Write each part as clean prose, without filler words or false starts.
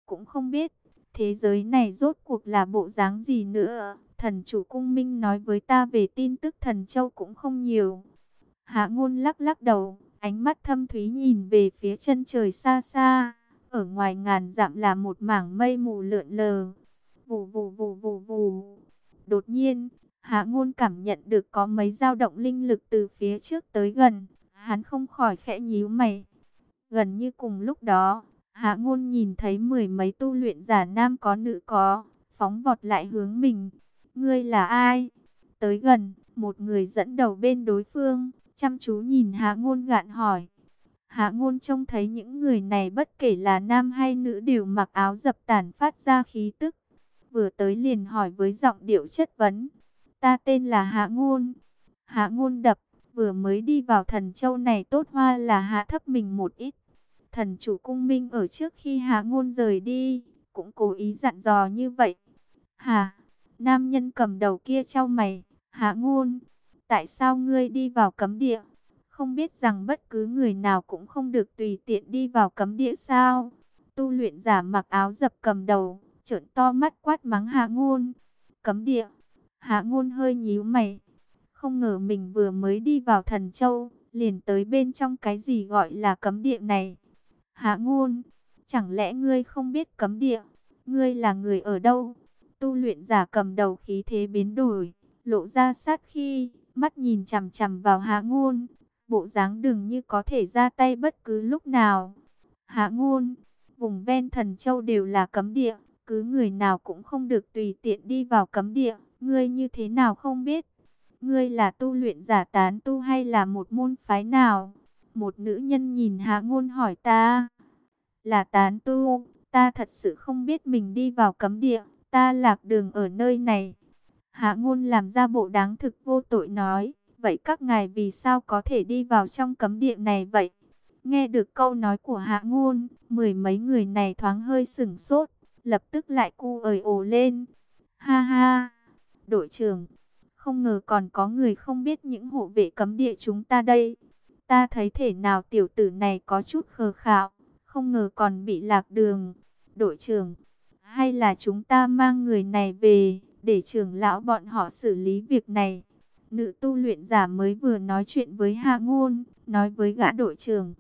cũng không biết thế giới này rốt cuộc là bộ dáng gì nữa. Thần chủ cung minh nói với ta về tin tức Thần Châu cũng không nhiều. Hạ Ngôn lắc lắc đầu, ánh mắt thâm thúy nhìn về phía chân trời xa xa. Ở ngoài ngàn dặm là một mảng mây mù lượn lờ. Vù vù vù vù vù. Đột nhiên, Hạ Ngôn cảm nhận được có mấy dao động linh lực từ phía trước tới gần. Hắn không khỏi khẽ nhíu mày. Gần như cùng lúc đó, Hạ Ngôn nhìn thấy mười mấy tu luyện giả nam có nữ có, phóng vọt lại hướng mình. Ngươi là ai? Tới gần, một người dẫn đầu bên đối phương, chăm chú nhìn Hạ Ngôn gạn hỏi. Hạ Ngôn trông thấy những người này bất kể là nam hay nữ đều mặc áo dập tản phát ra khí tức. Vừa tới liền hỏi với giọng điệu chất vấn. Ta tên là Hạ Ngôn. Hạ Ngôn đập, vừa mới đi vào Thần Châu này tốt hoa là hạ thấp mình một ít. Thần chủ cung minh ở trước khi Hạ Ngôn rời đi, cũng cố ý dặn dò như vậy. Hả? Nam nhân cầm đầu kia chau mày. Hạ Ngôn, tại sao ngươi đi vào cấm địa? Không biết rằng bất cứ người nào cũng không được tùy tiện đi vào cấm địa sao? Tu luyện giả mặc áo dập cầm đầu, trợn to mắt quát mắng Hạ Ngôn. Cấm địa? Hạ Ngôn hơi nhíu mày. Không ngờ mình vừa mới đi vào Thần Châu, liền tới bên trong cái gì gọi là cấm địa này. Hạ Ngôn, chẳng lẽ ngươi không biết cấm địa? Ngươi là người ở đâu? Tu luyện giả cầm đầu khí thế biến đổi, lộ ra sát khí, mắt nhìn chằm chằm vào Hạ Ngôn, bộ dáng dường như có thể ra tay bất cứ lúc nào. Hạ Ngôn, vùng ven Thần Châu đều là cấm địa, cứ người nào cũng không được tùy tiện đi vào cấm địa, ngươi như thế nào không biết? Ngươi là tu luyện giả tán tu hay là một môn phái nào? Một nữ nhân nhìn Hạ Ngôn hỏi ta. Là tán tu, ta thật sự không biết mình đi vào cấm địa, ta lạc đường ở nơi này. Hạ Ngôn làm ra bộ đáng thực vô tội nói, vậy các ngài vì sao có thể đi vào trong cấm địa này vậy? Nghe được câu nói của Hạ Ngôn, mười mấy người này thoáng hơi sửng sốt, lập tức lại cu ời ồ lên. Ha ha, đội trưởng, không ngờ còn có người không biết những hộ vệ cấm địa chúng ta đây. Ta thấy thể nào tiểu tử này có chút khờ khạo, không ngờ còn bị lạc đường. Đội trưởng, hay là chúng ta mang người này về, để trưởng lão bọn họ xử lý việc này. Nữ tu luyện giả mới vừa nói chuyện với Hạ Ngôn, nói với gã đội trưởng.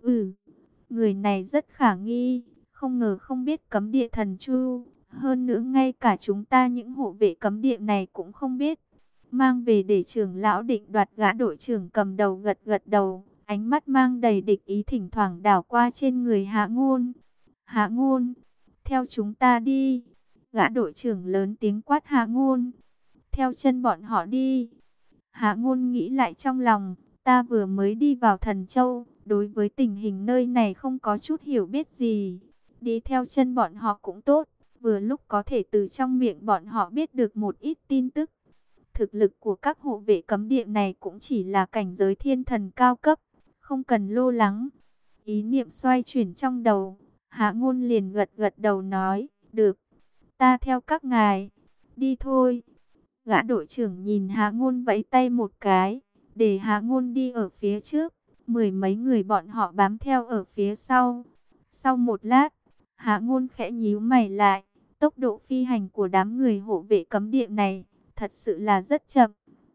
Người này rất khả nghi, không ngờ không biết cấm địa Thần Chu. Hơn nữa ngay cả chúng ta những hộ vệ cấm địa này cũng không biết. Mang về để trưởng lão định đoạt. Gã đội trưởng cầm đầu gật gật đầu, ánh mắt mang đầy địch ý thỉnh thoảng đảo qua trên người Hạ Ngôn. Hạ Ngôn, theo chúng ta đi. Gã đội trưởng lớn tiếng quát Hạ Ngôn. Theo chân bọn họ đi. Hạ Ngôn nghĩ lại trong lòng, ta vừa mới đi vào Thần Châu, đối với tình hình nơi này không có chút hiểu biết gì. Đi theo chân bọn họ cũng tốt, vừa lúc có thể từ trong miệng bọn họ biết được một ít tin tức. Thực lực của các hộ vệ cấm địa này cũng chỉ là cảnh giới thiên thần cao cấp, không cần lo lắng. Ý niệm xoay chuyển trong đầu, Hạ Ngôn liền gật gật đầu nói, được, ta theo các ngài, đi thôi. Gã đội trưởng nhìn Hạ Ngôn vẫy tay một cái, để Hạ Ngôn đi ở phía trước, mười mấy người bọn họ bám theo ở phía sau. Sau một lát, Hạ Ngôn khẽ nhíu mày lại, tốc độ phi hành của đám người hộ vệ cấm địa này thật sự là rất chậm.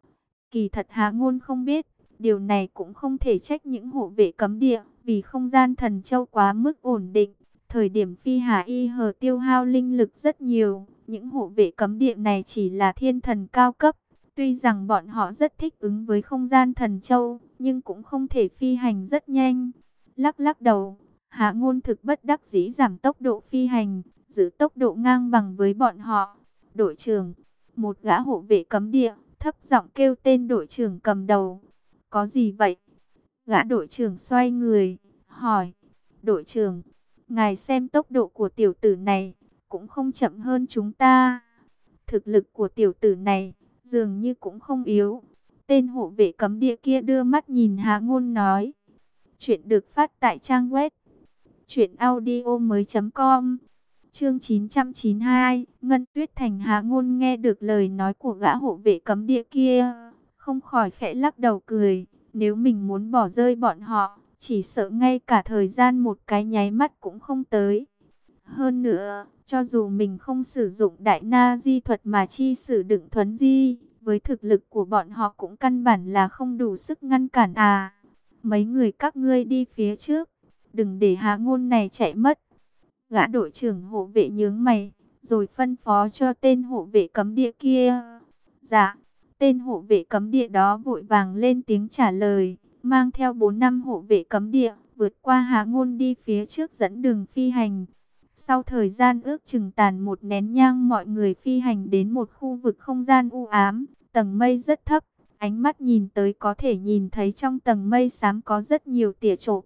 Kỳ thật Hạ Ngôn không biết, điều này cũng không thể trách những hộ vệ cấm địa, vì không gian Thần Châu quá mức ổn định. Thời điểm phi hà y hờ tiêu hao linh lực rất nhiều, những hộ vệ cấm địa này chỉ là thiên thần cao cấp. Tuy rằng bọn họ rất thích ứng với không gian Thần Châu, nhưng cũng không thể phi hành rất nhanh. Lắc lắc đầu, Hạ Ngôn thực bất đắc dĩ giảm tốc độ phi hành, giữ tốc độ ngang bằng với bọn họ. Đội trưởng, một gã hộ vệ cấm địa, thấp giọng kêu tên đội trưởng cầm đầu. Có gì vậy? Gã đội trưởng xoay người, hỏi. Đội trưởng, ngài xem tốc độ của tiểu tử này, cũng không chậm hơn chúng ta. Thực lực của tiểu tử này, dường như cũng không yếu. Tên hộ vệ cấm địa kia đưa mắt nhìn Hạ Ngôn nói. Chuyện được phát tại trang web truyệnaudiomoi.com. Chương 992, Ngân Tuyết Thành. Hạ Ngôn nghe được lời nói của gã hộ vệ cấm địa kia, không khỏi khẽ lắc đầu cười. Nếu mình muốn bỏ rơi bọn họ, chỉ sợ ngay cả thời gian một cái nháy mắt cũng không tới. Hơn nữa, cho dù mình không sử dụng đại na di thuật mà chi sử đựng thuấn di, với thực lực của bọn họ cũng căn bản là không đủ sức ngăn cản à. Mấy người các ngươi đi phía trước, đừng để Hạ Ngôn này chạy mất. Gã đội trưởng hộ vệ nhướng mày, rồi phân phó cho tên hộ vệ cấm địa kia. Dạ, tên hộ vệ cấm địa đó vội vàng lên tiếng trả lời, mang theo 4 năm hộ vệ cấm địa, vượt qua Hạ Ngôn đi phía trước dẫn đường phi hành. Sau thời gian ước chừng tàn một nén nhang, mọi người phi hành đến một khu vực không gian u ám, tầng mây rất thấp, ánh mắt nhìn tới có thể nhìn thấy trong tầng mây xám có rất nhiều tia chớp.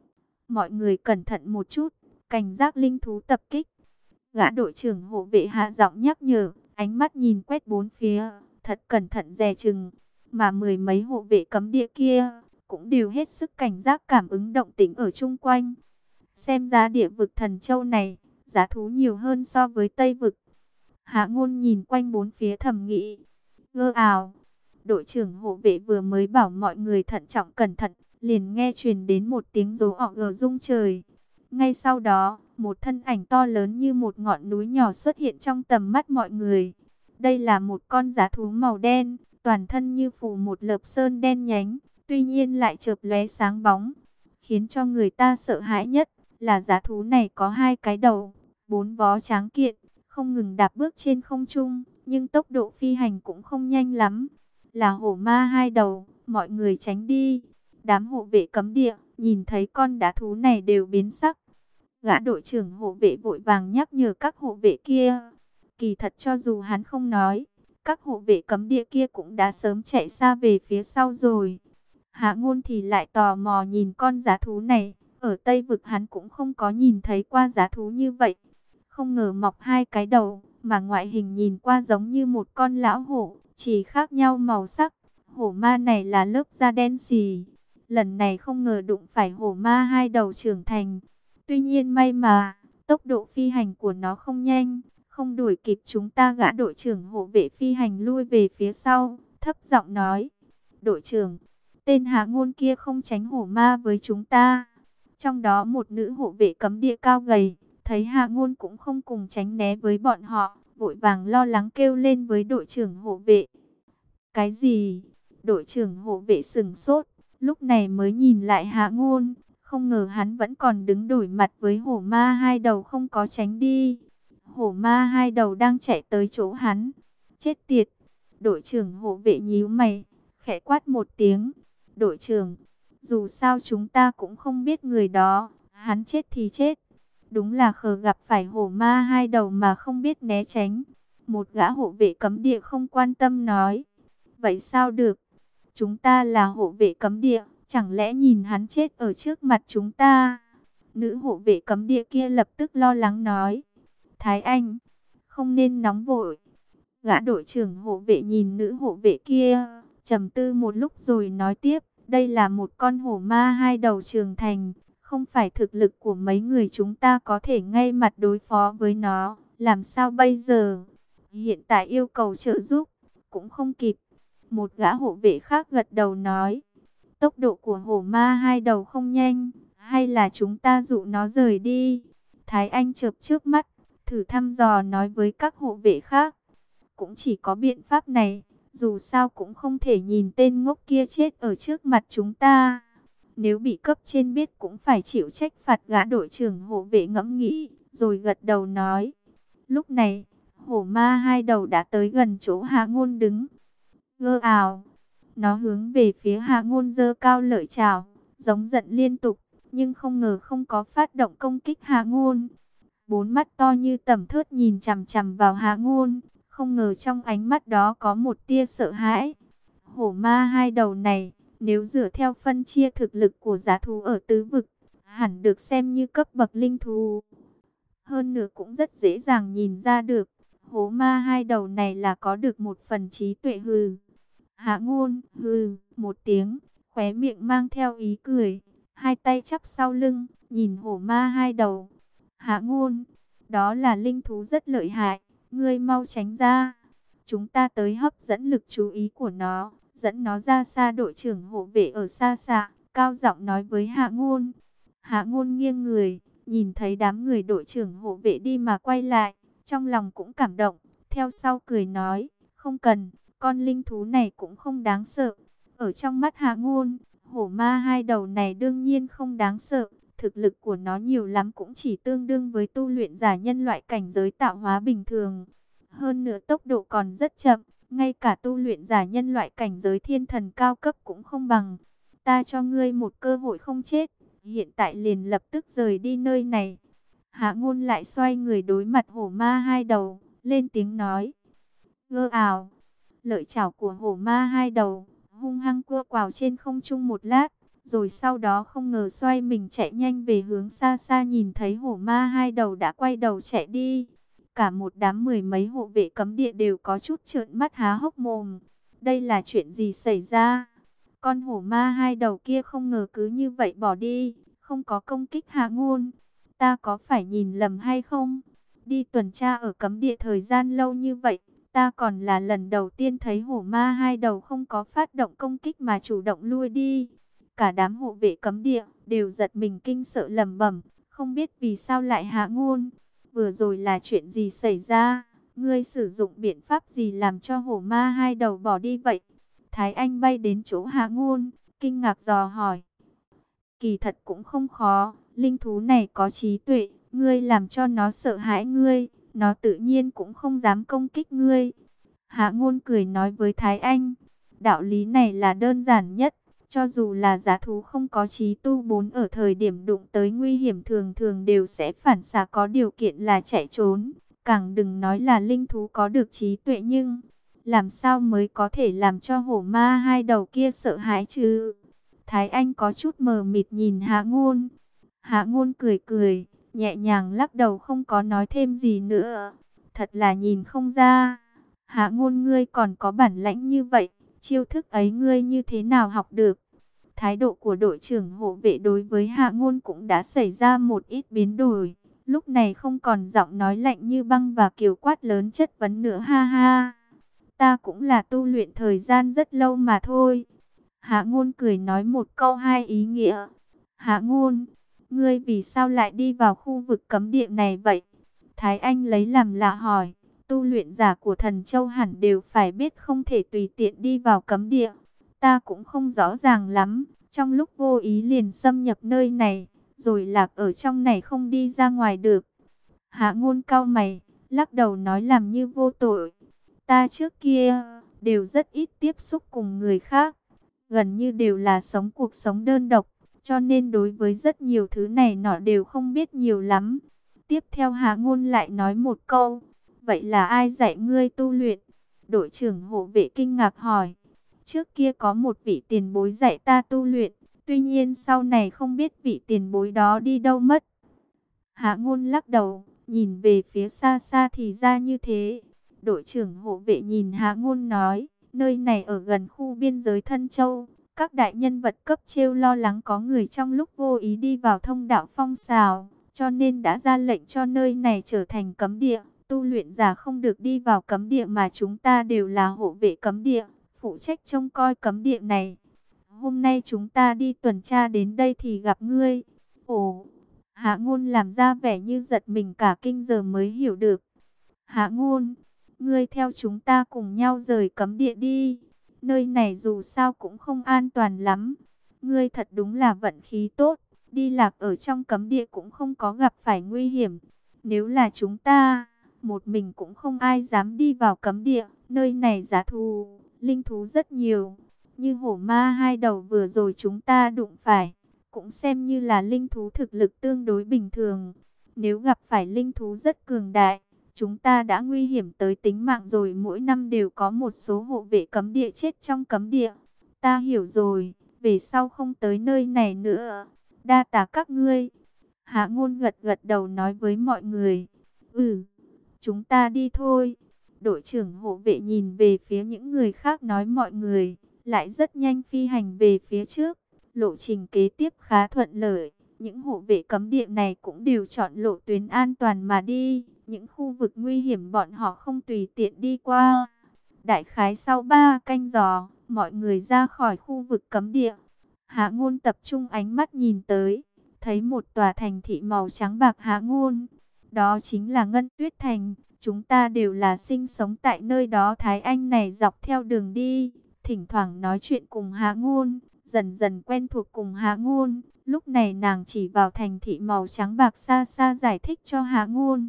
Mọi người cẩn thận một chút, cảnh giác linh thú tập kích. Gã đội trưởng hộ vệ hạ giọng nhắc nhở, ánh mắt nhìn quét bốn phía, thật cẩn thận dè chừng. Mà mười mấy hộ vệ cấm địa kia cũng đều hết sức cảnh giác cảm ứng động tĩnh ở chung quanh. Xem ra địa vực Thần Châu này, giá thú nhiều hơn so với Tây vực. Hạ Ngôn nhìn quanh bốn phía thầm nghĩ. Gơ ào, đội trưởng hộ vệ vừa mới bảo mọi người thận trọng cẩn thận, liền nghe truyền đến một tiếng rú ọ gờ rung trời. Ngay sau đó, một thân ảnh to lớn như một ngọn núi nhỏ xuất hiện trong tầm mắt mọi người. Đây là một con dã thú màu đen, toàn thân như phủ một lớp sơn đen nhánh, tuy nhiên lại chợp lóe sáng bóng. Khiến cho người ta sợ hãi nhất là dã thú này có hai cái đầu, bốn vó tráng kiện, không ngừng đạp bước trên không trung, nhưng tốc độ phi hành cũng không nhanh lắm. Là hổ ma hai đầu, mọi người tránh đi. Đám hộ vệ cấm địa nhìn thấy con dã thú này đều biến sắc. Gã đội trưởng hộ vệ vội vàng nhắc nhở các hộ vệ kia. Kỳ thật cho dù hắn không nói, các hộ vệ cấm địa kia cũng đã sớm chạy xa về phía sau rồi. Hạ Ngôn thì lại tò mò nhìn con dã thú này. Ở Tây vực hắn cũng không có nhìn thấy qua dã thú như vậy. Không ngờ mọc hai cái đầu, mà ngoại hình nhìn qua giống như một con lão hổ, chỉ khác nhau màu sắc. Hổ ma này là lớp da đen xì. Lần này không ngờ đụng phải hổ ma hai đầu trưởng thành. Tuy nhiên may mà, tốc độ phi hành của nó không nhanh, không đuổi kịp chúng ta. Gã đội trưởng hộ vệ phi hành lui về phía sau, thấp giọng nói. Đội trưởng, tên Hạ Ngôn kia không tránh hổ ma với chúng ta. Trong đó một nữ hộ vệ cấm địa cao gầy, thấy Hạ Ngôn cũng không cùng tránh né với bọn họ, vội vàng lo lắng kêu lên với đội trưởng hộ vệ. Cái gì? Đội trưởng hộ vệ sửng sốt, lúc này mới nhìn lại Hạ Ngôn, không ngờ hắn vẫn còn đứng đối mặt với hổ ma hai đầu không có tránh đi. Hổ ma hai đầu đang chạy tới chỗ hắn. Chết tiệt! Đội trưởng hộ vệ nhíu mày, khẽ quát một tiếng. Đội trưởng, dù sao chúng ta cũng không biết người đó, hắn chết thì chết. Đúng là khờ gặp phải hổ ma hai đầu mà không biết né tránh. Một gã hộ vệ cấm địa không quan tâm nói. Vậy sao được? Chúng ta là hộ vệ cấm địa, chẳng lẽ nhìn hắn chết ở trước mặt chúng ta? Nữ hộ vệ cấm địa kia lập tức lo lắng nói. Thái Anh, không nên nóng vội. Gã đội trưởng hộ vệ nhìn nữ hộ vệ kia, trầm tư một lúc rồi nói tiếp. Đây là một con hổ ma hai đầu trưởng thành, không phải thực lực của mấy người chúng ta có thể ngay mặt đối phó với nó. Làm sao bây giờ? Hiện tại yêu cầu trợ giúp, cũng không kịp. Một gã hộ vệ khác gật đầu nói. Tốc độ của hổ ma hai đầu không nhanh, hay là chúng ta dụ nó rời đi? Thái Anh chợp trước mắt, thử thăm dò nói với các hộ vệ khác. Cũng chỉ có biện pháp này, dù sao cũng không thể nhìn tên ngốc kia chết ở trước mặt chúng ta. Nếu bị cấp trên biết cũng phải chịu trách phạt. Gã đội trưởng hộ vệ ngẫm nghĩ, rồi gật đầu nói. Lúc này, hổ ma hai đầu đã tới gần chỗ Hạ Ngôn đứng. Gơ ào, nó hướng về phía Hạ Ngôn giơ cao lợi chảo, giống giận liên tục, nhưng không ngờ không có phát động công kích Hạ Ngôn. Bốn mắt to như tẩm thớt nhìn chằm chằm vào Hạ Ngôn, không ngờ trong ánh mắt đó có một tia sợ hãi. Hổ ma hai đầu này, nếu dựa theo phân chia thực lực của dã thú ở tứ vực, hẳn được xem như cấp bậc linh thú. Hơn nữa cũng rất dễ dàng nhìn ra được, hổ ma hai đầu này là có được một phần trí tuệ hừ. Hạ Ngôn hừ một tiếng, khóe miệng mang theo ý cười, hai tay chắp sau lưng, nhìn hổ ma hai đầu. Hạ Ngôn, đó là linh thú rất lợi hại, ngươi mau tránh ra. Chúng ta tới hấp dẫn lực chú ý của nó, dẫn nó ra xa. Đội trưởng hộ vệ ở xa xa, cao giọng nói với Hạ Ngôn. Hạ Ngôn nghiêng người, Nhìn thấy đám người đội trưởng hộ vệ đi mà quay lại, trong lòng cũng cảm động, theo sau cười nói, không cần, con linh thú này cũng không đáng sợ. Ở trong mắt Hạ Ngôn, hổ ma hai đầu này đương nhiên không đáng sợ, thực lực của nó nhiều lắm cũng chỉ tương đương với tu luyện giả nhân loại cảnh giới tạo hóa bình thường. Hơn nữa tốc độ còn rất chậm, ngay cả tu luyện giả nhân loại cảnh giới thiên thần cao cấp cũng không bằng. Ta cho ngươi một cơ hội không chết, hiện tại liền lập tức rời đi nơi này. Hạ Ngôn lại xoay người đối mặt hổ ma hai đầu, lên tiếng nói. Gơ ào, lợi chảo của hổ ma hai đầu, hung hăng cua quào trên không trung một lát, rồi sau đó không ngờ xoay mình chạy nhanh về hướng xa xa. Nhìn thấy hổ ma hai đầu đã quay đầu chạy đi. Cả một đám mười mấy hộ vệ cấm địa đều có chút trợn mắt há hốc mồm. Đây là chuyện gì xảy ra? Con hổ ma hai đầu kia không ngờ cứ như vậy bỏ đi, không có công kích Hạ Ngôn. Ta có phải nhìn lầm hay không? Đi tuần tra ở cấm địa thời gian lâu như vậy, ta còn là lần đầu tiên thấy hổ ma hai đầu không có phát động công kích mà chủ động lui đi. Cả đám hộ vệ cấm địa đều giật mình kinh sợ lẩm bẩm, không biết vì sao lại Hạ Ngôn. Vừa rồi là chuyện gì xảy ra? Ngươi sử dụng biện pháp gì làm cho hổ ma hai đầu bỏ đi vậy? Thái Anh bay đến chỗ Hạ Ngôn, kinh ngạc dò hỏi. Kỳ thật cũng không khó, linh thú này có trí tuệ, ngươi làm cho nó sợ hãi ngươi, nó tự nhiên cũng không dám công kích ngươi. Hạ Ngôn cười nói với Thái Anh, đạo lý này là đơn giản nhất, cho dù là dã thú không có trí tu bốn ở thời điểm đụng tới nguy hiểm thường thường đều sẽ phản xạ có điều kiện là chạy trốn, càng đừng nói là linh thú có được trí tuệ nhưng làm sao mới có thể làm cho hổ ma hai đầu kia sợ hãi chứ? Thái Anh có chút mờ mịt nhìn Hạ Ngôn. Hạ Ngôn cười cười, nhẹ nhàng lắc đầu không có nói thêm gì nữa. Thật là nhìn không ra. Hạ Ngôn ngươi còn có bản lãnh như vậy, chiêu thức ấy ngươi như thế nào học được? Thái độ của đội trưởng hộ vệ đối với Hạ Ngôn cũng đã xảy ra một ít biến đổi. Lúc này không còn giọng nói lạnh như băng và kiều quát lớn chất vấn nữa, ha ha. Ta cũng là tu luyện thời gian rất lâu mà thôi. Hạ Ngôn cười nói một câu hai ý nghĩa. Hạ Ngôn, ngươi vì sao lại đi vào khu vực cấm địa này vậy? Thái Anh lấy làm lạ hỏi. Tu luyện giả của Thần Châu hẳn đều phải biết không thể tùy tiện đi vào cấm địa. Ta cũng không rõ ràng lắm. Trong lúc vô ý liền xâm nhập nơi này, rồi lạc ở trong này không đi ra ngoài được. Hạ Ngôn cau mày, lắc đầu nói làm như vô tội. Ta trước kia đều rất ít tiếp xúc cùng người khác, gần như đều là sống cuộc sống đơn độc, cho nên đối với rất nhiều thứ này nọ đều không biết nhiều lắm. Tiếp theo Hạ Ngôn lại nói một câu, vậy là ai dạy ngươi tu luyện? Đội trưởng hộ vệ kinh ngạc hỏi. Trước kia có một vị tiền bối dạy ta tu luyện, tuy nhiên sau này không biết vị tiền bối đó đi đâu mất. Hạ Ngôn lắc đầu, nhìn về phía xa xa thì ra như thế. Đội trưởng hộ vệ nhìn Hạ Ngôn nói, nơi này ở gần khu biên giới Thân Châu. Các đại nhân vật cấp trên lo lắng có người trong lúc vô ý đi vào thông đạo phong xào, cho nên đã ra lệnh cho nơi này trở thành cấm địa. Tu luyện giả không được đi vào cấm địa mà chúng ta đều là hộ vệ cấm địa, phụ trách trông coi cấm địa này. Hôm nay chúng ta đi tuần tra đến đây thì gặp ngươi. Ồ, Hạ Ngôn làm ra vẻ như giật mình cả kinh giờ mới hiểu được. Hạ Ngôn, ngươi theo chúng ta cùng nhau rời cấm địa đi. Nơi này dù sao cũng không an toàn lắm. Ngươi thật đúng là vận khí tốt. Đi lạc ở trong cấm địa cũng không có gặp phải nguy hiểm. Nếu là chúng ta, một mình cũng không ai dám đi vào cấm địa. Nơi này dã thú, linh thú rất nhiều. Như hổ ma hai đầu vừa rồi chúng ta đụng phải, cũng xem như là linh thú thực lực tương đối bình thường. Nếu gặp phải linh thú rất cường đại, chúng ta đã nguy hiểm tới tính mạng rồi. Mỗi năm đều có một số hộ vệ cấm địa chết trong cấm địa. Ta hiểu rồi, về sau không tới nơi này nữa. Đa tạ các ngươi. Hạ Ngôn gật gật đầu nói với mọi người. Chúng ta đi thôi. Đội trưởng hộ vệ nhìn về phía những người khác nói mọi người, lại rất nhanh phi hành về phía trước. Lộ trình kế tiếp khá thuận lợi. Những hộ vệ cấm địa này cũng đều chọn lộ tuyến an toàn mà đi. Những khu vực nguy hiểm bọn họ không tùy tiện đi qua. Đại khái sau 3 canh giờ, mọi người ra khỏi khu vực cấm địa. Hạ Ngôn tập trung ánh mắt nhìn tới, thấy một tòa thành thị màu trắng bạc Hạ Ngôn. Đó chính là Ngân Tuyết Thành. Chúng ta đều là sinh sống tại nơi đó. Thái Anh này dọc theo đường đi, thỉnh thoảng nói chuyện cùng Hạ Ngôn, dần dần quen thuộc cùng Hạ Ngôn. Lúc này nàng chỉ vào thành thị màu trắng bạc xa xa giải thích cho Hạ Ngôn.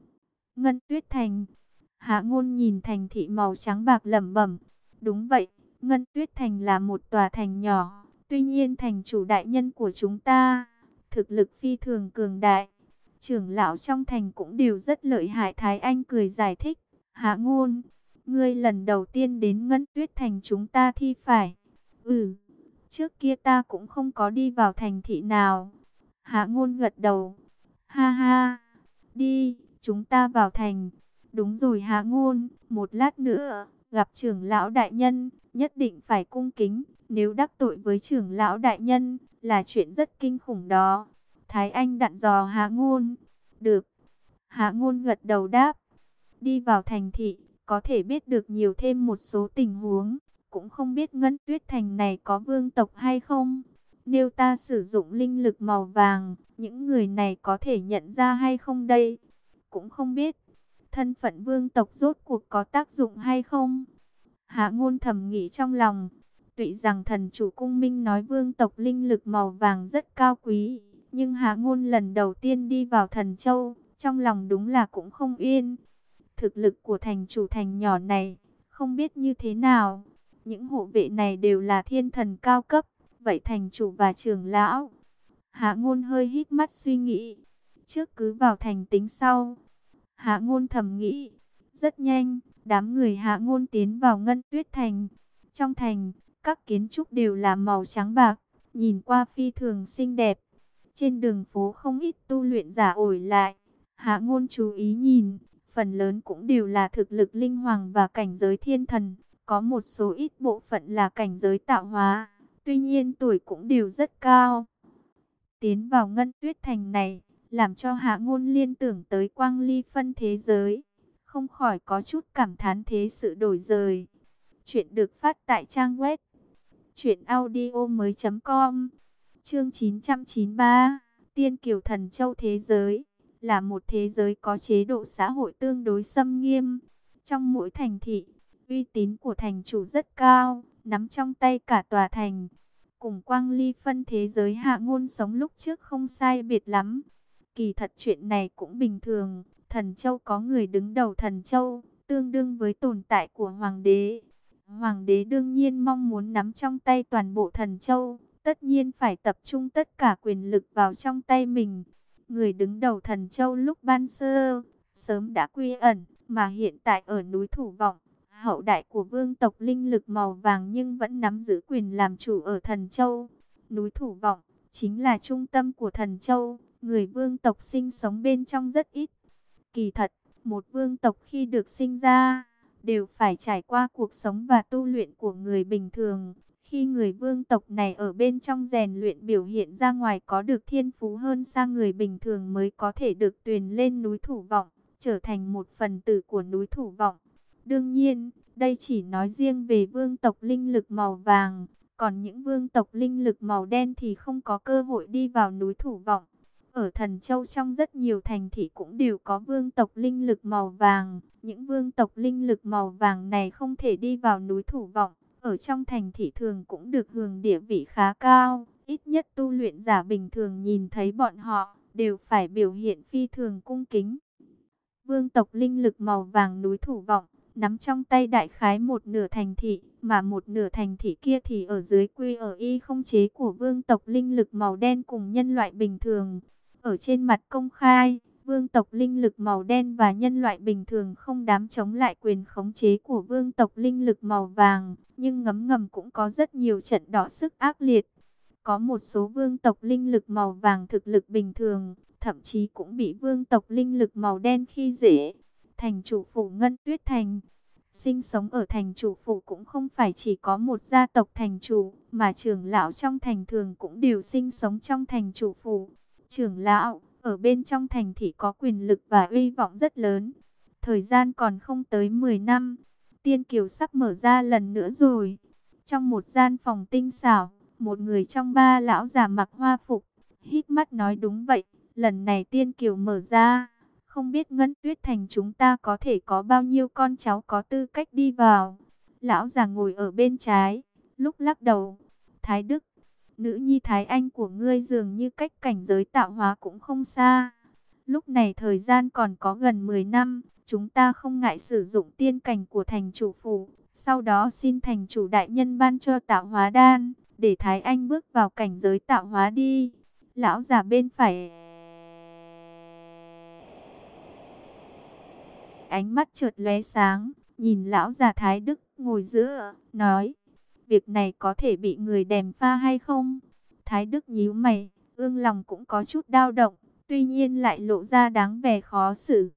Ngân Tuyết Thành. Hạ Ngôn nhìn thành thị màu trắng bạc lẩm bẩm. Đúng vậy, Ngân Tuyết Thành là một tòa thành nhỏ. Tuy nhiên thành chủ đại nhân của chúng ta, thực lực phi thường cường đại. Trưởng lão trong thành cũng đều rất lợi hại. Thái Anh cười giải thích. Hạ Ngôn, ngươi lần đầu tiên đến Ngân Tuyết Thành chúng ta thi phải? Ừ, trước kia ta cũng không có đi vào thành thị nào. Hạ Ngôn gật đầu. Ha ha, đi, chúng ta vào thành. Đúng rồi Hạ Ngôn, một lát nữa, gặp trưởng lão đại nhân, nhất định phải cung kính. Nếu đắc tội với trưởng lão đại nhân, là chuyện rất kinh khủng đó. Thái Anh dặn dò Hạ Ngôn. Được. Hạ Ngôn gật đầu đáp. Đi vào thành thị, có thể biết được nhiều thêm một số tình huống. Cũng không biết Ngân Tuyết Thành này có vương tộc hay không. Nếu ta sử dụng linh lực màu vàng, những người này có thể nhận ra hay không đây? Cũng không biết. Thân phận vương tộc rốt cuộc có tác dụng hay không? Hạ Ngôn thầm nghĩ trong lòng. Tuy rằng thần chủ cung minh nói vương tộc linh lực màu vàng rất cao quý, nhưng Hạ Ngôn lần đầu tiên đi vào Thần Châu, trong lòng đúng là cũng không yên. Thực lực của thành chủ thành nhỏ này, không biết như thế nào. Những hộ vệ này đều là thiên thần cao cấp, vậy thành chủ và trưởng lão? Hạ Ngôn hơi hít mắt suy nghĩ. Trước cứ vào thành tính sau. Hạ Ngôn thầm nghĩ. Rất nhanh, đám người Hạ Ngôn tiến vào Ngân Tuyết Thành. Trong thành, các kiến trúc đều là màu trắng bạc, nhìn qua phi thường xinh đẹp. Trên đường phố không ít tu luyện giả ổi lại. Hạ Ngôn chú ý nhìn, phần lớn cũng đều là thực lực linh hoàng và cảnh giới thiên thần. Có một số ít bộ phận là cảnh giới tạo hóa, tuy nhiên tuổi cũng đều rất cao. Tiến vào Ngân Tuyết Thành này, làm cho Hạ Ngôn liên tưởng tới Quang Ly phân thế giới. Không khỏi có chút cảm thán thế sự đổi dời. Chuyện được phát tại trang web truyệnaudiomoi.com. Chương 993, Tiên Kiều Thần Châu thế giới là một thế giới có chế độ xã hội tương đối xâm nghiêm. Trong mỗi thành thị, uy tín của thành chủ rất cao, nắm trong tay cả tòa thành. Cùng Quang Ly phân thế giới Hạ Ngôn sống lúc trước không sai biệt lắm. Kỳ thật chuyện này cũng bình thường. Thần Châu có người đứng đầu Thần Châu, tương đương với tồn tại của Hoàng đế. Hoàng đế đương nhiên mong muốn nắm trong tay toàn bộ Thần Châu, tất nhiên phải tập trung tất cả quyền lực vào trong tay mình. Người đứng đầu Thần Châu lúc ban sơ, sớm đã quy ẩn, mà hiện tại ở núi Thủ Vọng, hậu đại của vương tộc linh lực màu vàng nhưng vẫn nắm giữ quyền làm chủ ở Thần Châu. Núi Thủ Vọng chính là trung tâm của Thần Châu, người vương tộc sinh sống bên trong rất ít. Kỳ thật, một vương tộc khi được sinh ra, đều phải trải qua cuộc sống và tu luyện của người bình thường. Khi người vương tộc này ở bên trong rèn luyện biểu hiện ra ngoài có được thiên phú hơn xa người bình thường mới có thể được tuyển lên núi Thủ Vọng, trở thành một phần tử của núi Thủ Vọng. Đương nhiên, đây chỉ nói riêng về vương tộc linh lực màu vàng, còn những vương tộc linh lực màu đen thì không có cơ hội đi vào núi Thủ Vọng. Ở Thần Châu trong rất nhiều thành thị cũng đều có vương tộc linh lực màu vàng. Những vương tộc linh lực màu vàng này không thể đi vào núi Thủ Vọng. Ở trong thành thị thường cũng được hưởng địa vị khá cao. Ít nhất tu luyện giả bình thường nhìn thấy bọn họ đều phải biểu hiện phi thường cung kính. Vương tộc linh lực màu vàng núi Thủ Vọng nắm trong tay đại khái một nửa thành thị, mà một nửa thành thị kia thì ở dưới quy ở y không chế của vương tộc linh lực màu đen cùng nhân loại bình thường. Ở trên mặt công khai, vương tộc linh lực màu đen và nhân loại bình thường không dám chống lại quyền khống chế của vương tộc linh lực màu vàng, nhưng ngấm ngầm cũng có rất nhiều trận đọ sức ác liệt. Có một số vương tộc linh lực màu vàng thực lực bình thường, thậm chí cũng bị vương tộc linh lực màu đen khi dễ. Thành chủ phủ Ngân Tuyết Thành. Sinh sống ở thành chủ phủ cũng không phải chỉ có một gia tộc thành chủ, mà trưởng lão trong thành thường cũng đều sinh sống trong thành chủ phủ. Trưởng lão ở bên trong thành thị có quyền lực và uy vọng rất lớn. Thời gian còn không tới 10 năm, Tiên Kiều sắp mở ra lần nữa rồi. Trong một gian phòng tinh xảo, một người trong ba lão già mặc hoa phục, híp mắt nói đúng vậy, lần này tiên kiều mở ra, không biết Ngân Tuyết Thành chúng ta có thể có bao nhiêu con cháu có tư cách đi vào. Lão già ngồi ở bên trái, lúc lắc đầu. Thái Đức, nữ nhi Thái Anh của ngươi dường như cách cảnh giới tạo hóa cũng không xa. Lúc này thời gian còn có gần 10 năm, chúng ta không ngại sử dụng tiên cảnh của thành chủ phủ. Sau đó xin thành chủ đại nhân ban cho tạo hóa đan, để Thái Anh bước vào cảnh giới tạo hóa đi. Lão già bên phải ánh mắt chợt lóe sáng, nhìn lão già Thái Đức ngồi giữa, nói, việc này có thể bị người đèm pha hay không? Thái Đức nhíu mày, ương lòng cũng có chút dao động, tuy nhiên lại lộ ra đáng vẻ khó xử.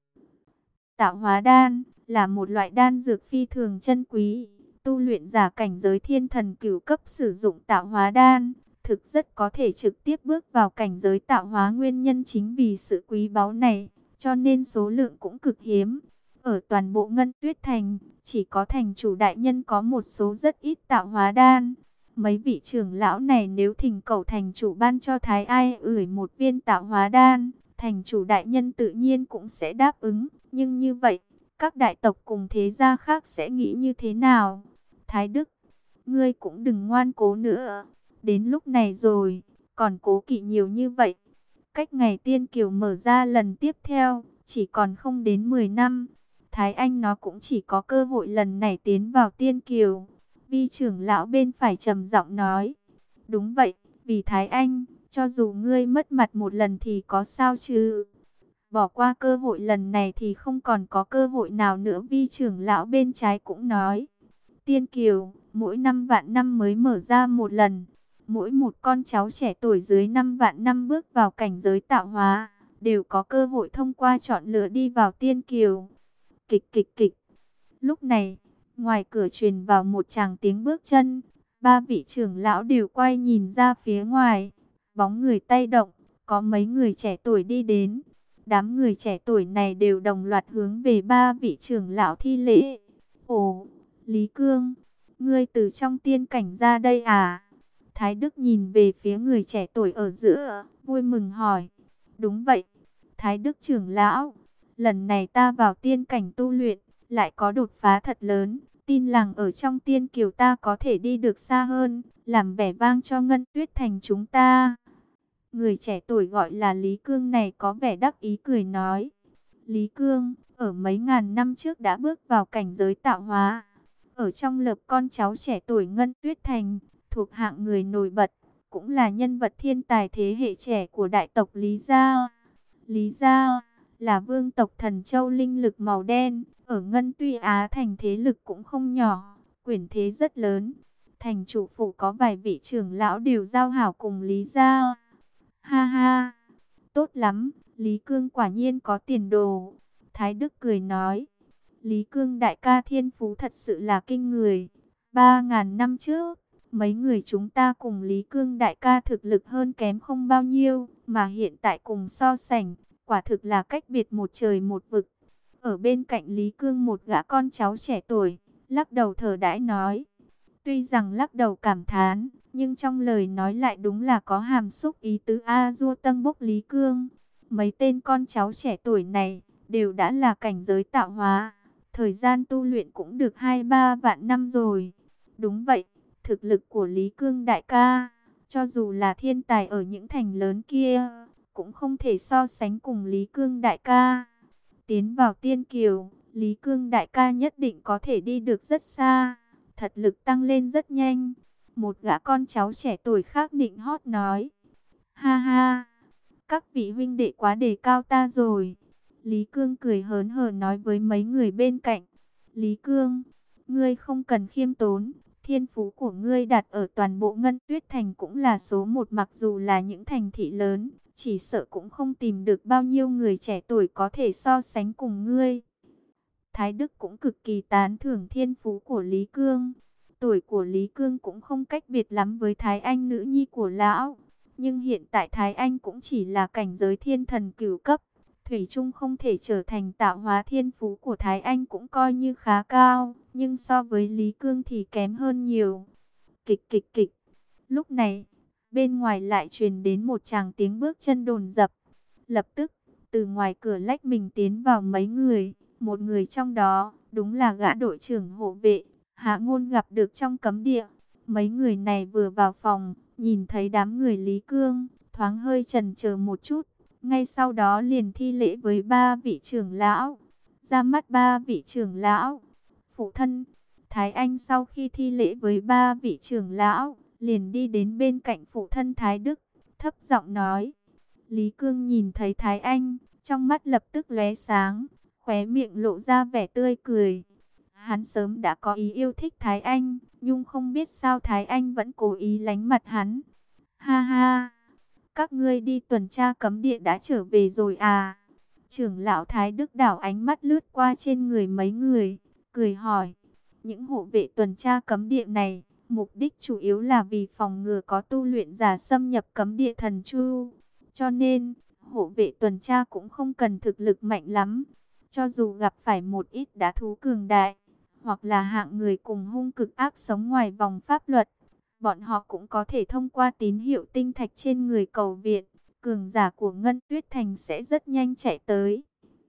Tạo hóa đan là một loại đan dược phi thường chân quý, tu luyện giả cảnh giới thiên thần cửu cấp sử dụng tạo hóa đan, thực rất có thể trực tiếp bước vào cảnh giới tạo hóa, nguyên nhân chính vì sự quý báu này, cho nên số lượng cũng cực hiếm. Ở toàn bộ Ngân Tuyết Thành, chỉ có thành chủ đại nhân có một số rất ít tạo hóa đan. Mấy vị trưởng lão này nếu thỉnh cầu thành chủ ban cho Thái Ai ửi một viên tạo hóa đan, thành chủ đại nhân tự nhiên cũng sẽ đáp ứng. Nhưng như vậy, các đại tộc cùng thế gia khác sẽ nghĩ như thế nào? Thái Đức, ngươi cũng đừng ngoan cố nữa. Đến lúc này rồi, còn cố kỵ nhiều như vậy. Cách ngày tiên kiều mở ra lần tiếp theo, chỉ còn không đến 10 năm. Thái Anh nó cũng chỉ có cơ hội lần này tiến vào tiên kiều. Vi trưởng lão bên phải trầm giọng nói. Đúng vậy, vì Thái Anh, cho dù ngươi mất mặt một lần thì có sao chứ? Bỏ qua cơ hội lần này thì không còn có cơ hội nào nữa. Vi trưởng lão bên trái cũng nói. Tiên kiều, mỗi 5 vạn năm mới mở ra một lần. Mỗi một con cháu trẻ tuổi dưới 5 vạn năm bước vào cảnh giới tạo hóa, đều có cơ hội thông qua chọn lựa đi vào tiên kiều. Kịch kịch kịch. Lúc này, ngoài cửa truyền vào một tràng tiếng bước chân. Ba vị trưởng lão đều quay nhìn ra phía ngoài. Bóng người tay động, có mấy người trẻ tuổi đi đến. Đám người trẻ tuổi này đều đồng loạt hướng về ba vị trưởng lão thi lễ. Ồ, Lý Cương, ngươi từ trong tiên cảnh ra đây à? Thái Đức nhìn về phía người trẻ tuổi ở giữa, vui mừng hỏi. Đúng vậy, Thái Đức trưởng lão, lần này ta vào tiên cảnh tu luyện, lại có đột phá thật lớn, tin rằng ở trong tiên kiều ta có thể đi được xa hơn, làm vẻ vang cho Ngân Tuyết Thành chúng ta. Người trẻ tuổi gọi là Lý Cương này có vẻ đắc ý cười nói. Lý Cương, ở mấy ngàn năm trước đã bước vào cảnh giới tạo hóa. Ở trong lớp con cháu trẻ tuổi Ngân Tuyết Thành, thuộc hạng người nổi bật, cũng là nhân vật thiên tài thế hệ trẻ của đại tộc Lý Gia. Lý Gia là vương tộc Thần Châu linh lực màu đen, ở Ngân Tuy Á Thành thế lực cũng không nhỏ, quyền thế rất lớn. Thành chủ phủ có vài vị trưởng lão đều giao hảo cùng Lý Gia. Ha ha, tốt lắm, Lý Cương quả nhiên có tiền đồ. Thái Đức cười nói, Lý Cương đại ca thiên phú thật sự là kinh người. 3.000 năm trước, mấy người chúng ta cùng Lý Cương đại ca thực lực hơn kém không bao nhiêu, mà hiện tại cùng so sánh, quả thực là cách biệt một trời một vực. Ở bên cạnh Lý Cương một gã con cháu trẻ tuổi, lắc đầu thở đãi nói. Tuy rằng lắc đầu cảm thán, nhưng trong lời nói lại đúng là có hàm xúc ý tứ a dua tân bốc Lý Cương. Mấy tên con cháu trẻ tuổi này, đều đã là cảnh giới tạo hóa. Thời gian tu luyện cũng được 2-3 vạn năm rồi. Đúng vậy, thực lực của Lý Cương đại ca, cho dù là thiên tài ở những thành lớn kia, cũng không thể so sánh cùng Lý Cương đại ca. Tiến vào tiên kiều, Lý Cương đại ca nhất định có thể đi được rất xa, thật lực tăng lên rất nhanh. Một gã con cháu trẻ tuổi khác nịnh hót nói. Ha ha, các vị huynh đệ quá đề cao ta rồi. Lý Cương cười hớn hở nói với mấy người bên cạnh. Lý Cương, ngươi không cần khiêm tốn. Thiên phú của ngươi đặt ở toàn bộ Ngân Tuyết Thành cũng là số một, mặc dù là những thành thị lớn, chỉ sợ cũng không tìm được bao nhiêu người trẻ tuổi có thể so sánh cùng ngươi. Thái Đức cũng cực kỳ tán thưởng thiên phú của Lý Cương. Tuổi của Lý Cương cũng không cách biệt lắm với Thái Anh nữ nhi của lão. Nhưng hiện tại Thái Anh cũng chỉ là cảnh giới thiên thần cửu cấp. Thủy chung không thể trở thành tạo hóa, thiên phú của Thái Anh cũng coi như khá cao. Nhưng so với Lý Cương thì kém hơn nhiều. Kịch kịch kịch. Lúc này, Bên ngoài lại truyền đến một tràng tiếng bước chân đồn dập. Lập tức, từ ngoài cửa lách mình tiến vào mấy người. Một người trong đó, đúng là gã đội trưởng hộ vệ, Hạ Ngôn gặp được trong cấm địa. Mấy người này vừa vào phòng, nhìn thấy đám người Lý Cương, thoáng hơi chần chờ một chút. Ngay sau đó liền thi lễ với ba vị trưởng lão. Ra mắt ba vị trưởng lão. Phụ thân, Thái Anh sau khi thi lễ với ba vị trưởng lão, liền đi đến bên cạnh phụ thân Thái Đức, thấp giọng nói. Lý Cương nhìn thấy Thái Anh, trong mắt lập tức lóe sáng, khóe miệng lộ ra vẻ tươi cười. Hắn sớm đã có ý yêu thích Thái Anh, nhưng không biết sao Thái Anh vẫn cố ý lánh mặt hắn. Ha ha, các ngươi đi tuần tra cấm địa đã trở về rồi à? Trưởng lão Thái Đức đảo ánh mắt lướt qua trên người mấy người, cười hỏi. Những hộ vệ tuần tra cấm địa này, mục đích chủ yếu là vì phòng ngừa có tu luyện giả xâm nhập cấm địa Thần Chu. Cho nên, hộ vệ tuần tra cũng không cần thực lực mạnh lắm. Cho dù gặp phải một ít đá thú cường đại, hoặc là hạng người cùng hung cực ác sống ngoài vòng pháp luật, bọn họ cũng có thể thông qua tín hiệu tinh thạch trên người cầu viện. Cường giả của Ngân Tuyết Thành sẽ rất nhanh chạy tới.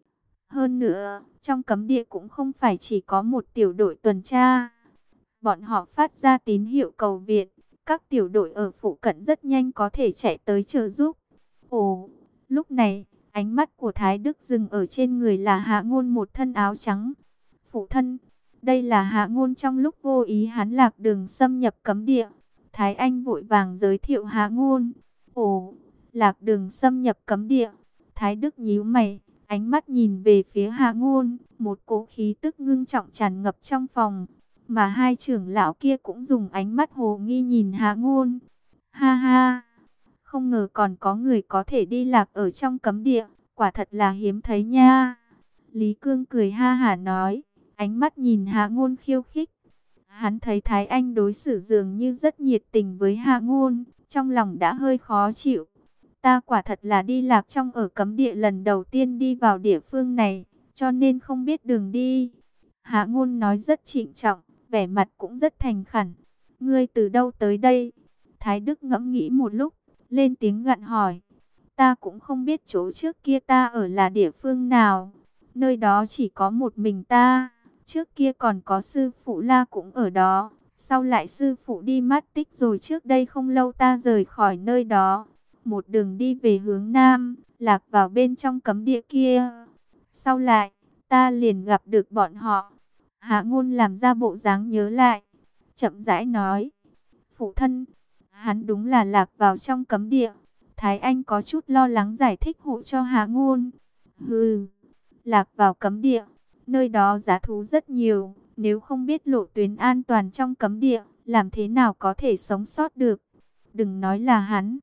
Hơn nữa, trong cấm địa cũng không phải chỉ có một tiểu đội tuần tra. Bọn họ phát ra tín hiệu cầu viện, các tiểu đội ở phụ cận rất nhanh có thể chạy tới trợ giúp. Ồ, lúc này, ánh mắt của Thái Đức dừng ở trên người là Hạ Ngôn một thân áo trắng. Phụ thân, đây là Hạ Ngôn trong lúc vô ý hắn lạc đường xâm nhập cấm địa. Thái Anh vội vàng giới thiệu Hạ Ngôn. Ồ, lạc đường xâm nhập cấm địa. Thái Đức nhíu mày, ánh mắt nhìn về phía Hạ Ngôn, một cỗ khí tức ngưng trọng tràn ngập trong phòng. Mà hai trưởng lão kia cũng dùng ánh mắt hồ nghi nhìn Hạ Ngôn. Ha ha, không ngờ còn có người có thể đi lạc ở trong cấm địa, quả thật là hiếm thấy nha. Lý Cương cười ha hả nói, ánh mắt nhìn Hạ Ngôn khiêu khích. Hắn thấy Thái Anh đối xử dường như rất nhiệt tình với Hạ Ngôn, trong lòng đã hơi khó chịu. Ta quả thật là đi lạc trong ở cấm địa lần đầu tiên đi vào địa phương này, cho nên không biết đường đi. Hạ Ngôn nói rất trịnh trọng, vẻ mặt cũng rất thành khẩn. Ngươi từ đâu tới đây? Thái Đức ngẫm nghĩ một lúc, lên tiếng gặng hỏi. Ta cũng không biết chỗ trước kia ta ở là địa phương nào. Nơi đó chỉ có một mình ta. Trước kia còn có sư phụ La cũng ở đó. Sau lại sư phụ đi mất tích rồi, trước đây không lâu ta rời khỏi nơi đó. Một đường đi về hướng Nam, lạc vào bên trong cấm địa kia. Sau lại, ta liền gặp được bọn họ. Hạ Ngôn làm ra bộ dáng nhớ lại, chậm rãi nói. Phụ thân, hắn đúng là lạc vào trong cấm địa. Thái Anh có chút lo lắng giải thích hộ cho Hạ Ngôn. Hừ, lạc vào cấm địa, nơi đó giá thú rất nhiều. Nếu không biết lộ tuyến an toàn trong cấm địa, làm thế nào có thể sống sót được. Đừng nói là hắn,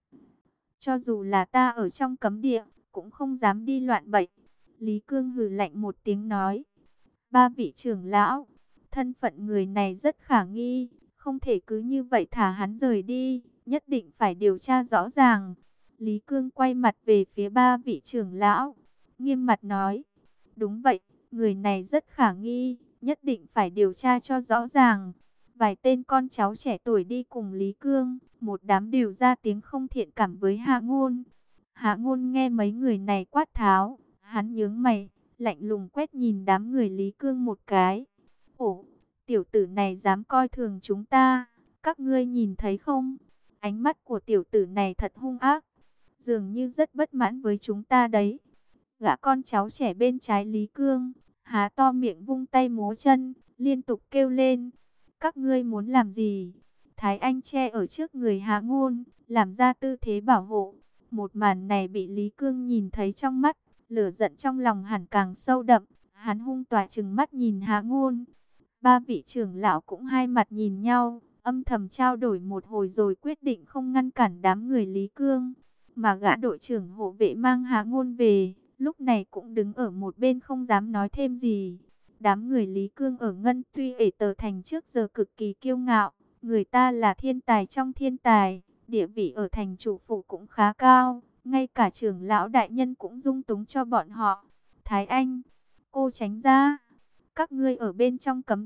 cho dù là ta ở trong cấm địa, cũng không dám đi loạn bậy. Lý Cương hừ lạnh một tiếng nói. Ba vị trưởng lão, thân phận người này rất khả nghi, không thể cứ như vậy thả hắn rời đi, nhất định phải điều tra rõ ràng. Lý Cương quay mặt về phía ba vị trưởng lão, nghiêm mặt nói. Đúng vậy, người này rất khả nghi, nhất định phải điều tra cho rõ ràng. Vài tên con cháu trẻ tuổi đi cùng Lý Cương, một đám đều ra tiếng không thiện cảm với Hạ Ngôn. Hạ Ngôn nghe mấy người này quát tháo, hắn nhướng mày, lạnh lùng quét nhìn đám người Lý Cương một cái. Ồ, tiểu tử này dám coi thường chúng ta, các ngươi nhìn thấy không? Ánh mắt của tiểu tử này thật hung ác, dường như rất bất mãn với chúng ta đấy. Gã con cháu trẻ bên trái Lý Cương, há to miệng vung tay múa chân, liên tục kêu lên. Các ngươi muốn làm gì? Thái Anh che ở trước người Hạ Ngôn, làm ra tư thế bảo hộ. Một màn này bị Lý Cương nhìn thấy trong mắt, lửa giận trong lòng hẳn càng sâu đậm. Hắn hung tỏa trừng mắt nhìn Hạ Ngôn. Ba vị trưởng lão cũng hai mặt nhìn nhau, âm thầm trao đổi một hồi rồi quyết định không ngăn cản đám người Lý Cương. Mà gã đội trưởng hộ vệ mang Hạ Ngôn về, lúc này cũng đứng ở một bên không dám nói thêm gì. Đám người Lý Cương ở Ngân Tuy ể tờ thành trước giờ cực kỳ kiêu ngạo, người ta là thiên tài trong thiên tài, địa vị ở thành chủ phủ cũng khá cao, ngay cả trưởng lão đại nhân cũng dung túng cho bọn họ. Thái Anh, cô tránh ra, các ngươi ở bên trong cấm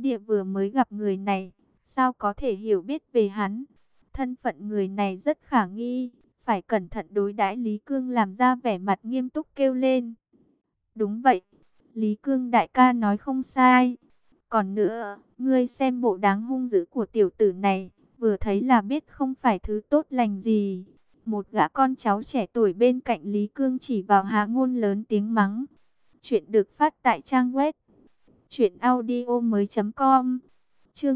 địa vừa mới gặp người này, sao có thể hiểu biết về hắn? Thân phận người này rất khả nghi, phải cẩn thận đối đãi. Lý Cương làm ra vẻ mặt nghiêm túc kêu lên. Đúng vậy, Lý Cương đại ca nói không sai. Còn nữa, ngươi xem bộ đáng hung dữ của tiểu tử này, vừa thấy là biết không phải thứ tốt lành gì. Một gã con cháu trẻ tuổi bên cạnh Lý Cương chỉ vào Hạ Ngôn lớn tiếng mắng. Chuyện được phát tại trang web truyệnaudiomoi.com. Chương